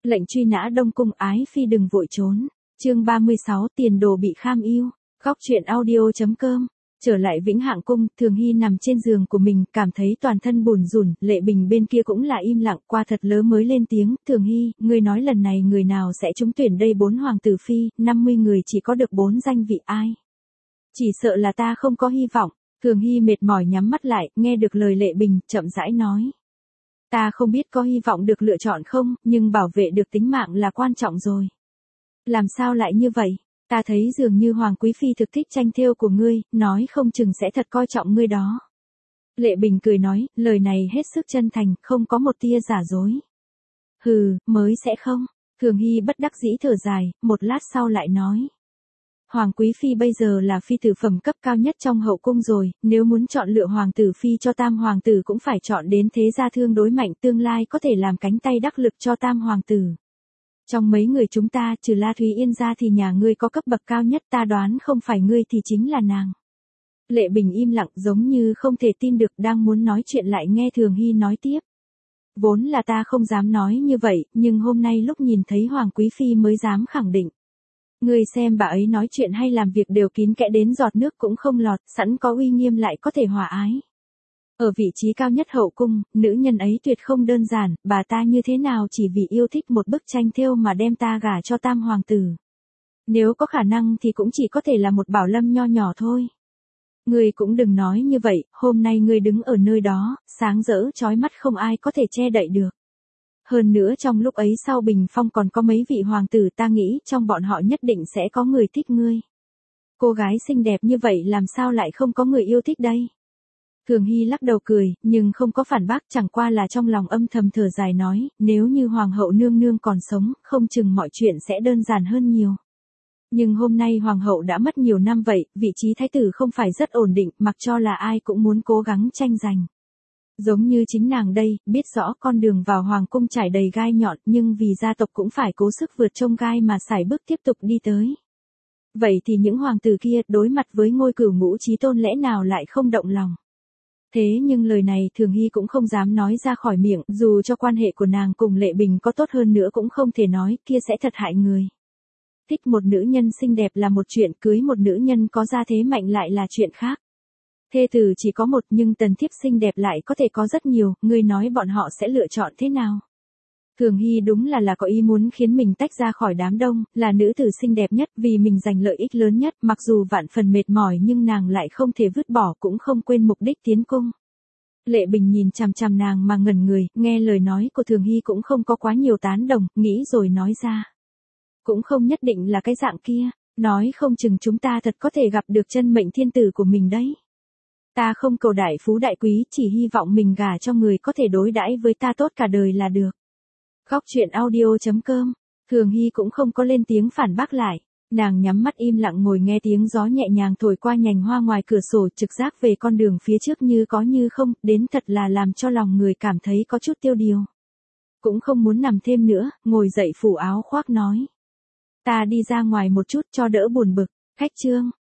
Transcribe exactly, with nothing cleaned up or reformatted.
Lệnh truy nã Đông Cung, ái phi đừng vội trốn. Chương ba mươi sáu, tiền đồ bị kham yêu. Góc truyện audio chấm com. Trở lại Vĩnh Hạng Cung, Thường Hy nằm trên giường của mình, cảm thấy toàn thân bủn rủn, Lệ Bình bên kia cũng là im lặng, qua thật lớ mới lên tiếng, Thường Hy, ngươi nói lần này người nào sẽ trúng tuyển đây? Bốn hoàng tử phi, năm mươi người chỉ có được bốn danh vị, ai? Chỉ sợ là ta không có hy vọng. Thường Hy mệt mỏi nhắm mắt lại, nghe được lời Lệ Bình, chậm rãi nói. Ta không biết có hy vọng được lựa chọn không, nhưng bảo vệ được tính mạng là quan trọng rồi. Làm sao lại như vậy? Ta thấy dường như Hoàng Quý Phi thực thích tranh thêu của ngươi, nói không chừng sẽ thật coi trọng ngươi đó. Lệ Bình cười nói, lời này hết sức chân thành, không có một tia giả dối. Hừ, mới sẽ không. Thường Hy bất đắc dĩ thở dài, một lát sau lại nói. Hoàng Quý Phi bây giờ là phi tử phẩm cấp cao nhất trong hậu cung rồi, nếu muốn chọn lựa hoàng tử phi cho tam hoàng tử cũng phải chọn đến thế gia thương đối mạnh, tương lai có thể làm cánh tay đắc lực cho tam hoàng tử. Trong mấy người chúng ta, trừ La Thúy Yên ra thì nhà ngươi có cấp bậc cao nhất, ta đoán không phải ngươi thì chính là nàng. Lệ Bình im lặng giống như không thể tin được, đang muốn nói chuyện lại nghe Thường Hy nói tiếp. Vốn là ta không dám nói như vậy, nhưng hôm nay lúc nhìn thấy Hoàng Quý Phi mới dám khẳng định. Ngươi xem bà ấy nói chuyện hay làm việc đều kín kẽ đến giọt nước cũng không lọt, sẵn có uy nghiêm lại có thể hòa ái. Ở vị trí cao nhất hậu cung, nữ nhân ấy tuyệt không đơn giản, bà ta như thế nào chỉ vì yêu thích một bức tranh thêu mà đem ta gả cho tam hoàng tử. Nếu có khả năng thì cũng chỉ có thể là một Bảo Lâm nho nhỏ thôi. Ngươi cũng đừng nói như vậy, hôm nay ngươi đứng ở nơi đó, sáng rỡ chói mắt không ai có thể che đậy được. Hơn nữa trong lúc ấy sau bình phong còn có mấy vị hoàng tử, ta nghĩ trong bọn họ nhất định sẽ có người thích ngươi. Cô gái xinh đẹp như vậy làm sao lại không có người yêu thích đây? Thường Hy lắc đầu cười, nhưng không có phản bác, chẳng qua là trong lòng âm thầm thở dài nói, nếu như hoàng hậu nương nương còn sống, không chừng mọi chuyện sẽ đơn giản hơn nhiều. Nhưng hôm nay hoàng hậu đã mất nhiều năm vậy, vị trí thái tử không phải rất ổn định, mặc cho là ai cũng muốn cố gắng tranh giành. Giống như chính nàng đây, biết rõ con đường vào hoàng cung trải đầy gai nhọn, nhưng vì gia tộc cũng phải cố sức vượt chông gai mà sải bước tiếp tục đi tới. Vậy thì những hoàng tử kia đối mặt với ngôi cửu ngũ chí tôn lẽ nào lại không động lòng? Thế nhưng lời này Thường Hy cũng không dám nói ra khỏi miệng, dù cho quan hệ của nàng cùng Lệ Bình có tốt hơn nữa cũng không thể nói, kia sẽ thật hại người. Thích một nữ nhân xinh đẹp là một chuyện, cưới một nữ nhân có gia thế mạnh lại là chuyện khác. Thê tử chỉ có một nhưng tần thiếp xinh đẹp lại có thể có rất nhiều, ngươi nói bọn họ sẽ lựa chọn thế nào? Thường Hy đúng là là có ý muốn khiến mình tách ra khỏi đám đông, là nữ tử xinh đẹp nhất vì mình giành lợi ích lớn nhất, mặc dù vạn phần mệt mỏi nhưng nàng lại không thể vứt bỏ cũng không quên mục đích tiến cung. Lệ Bình nhìn chằm chằm nàng mà ngẩn người, nghe lời nói của Thường Hy cũng không có quá nhiều tán đồng, nghĩ rồi nói ra. Cũng không nhất định là cái dạng kia, nói không chừng chúng ta thật có thể gặp được chân mệnh thiên tử của mình đấy. Ta không cầu đại phú đại quý, chỉ hy vọng mình gả cho người có thể đối đãi với ta tốt cả đời là được. Góc truyện audio chấm com. Thường Hy cũng không có lên tiếng phản bác lại. Nàng nhắm mắt im lặng ngồi nghe tiếng gió nhẹ nhàng thổi qua nhành hoa ngoài cửa sổ, trực giác về con đường phía trước như có như không, đến thật là làm cho lòng người cảm thấy có chút tiêu điều. Cũng không muốn nằm thêm nữa, ngồi dậy phủ áo khoác nói. Ta đi ra ngoài một chút cho đỡ buồn bực. Khách trương,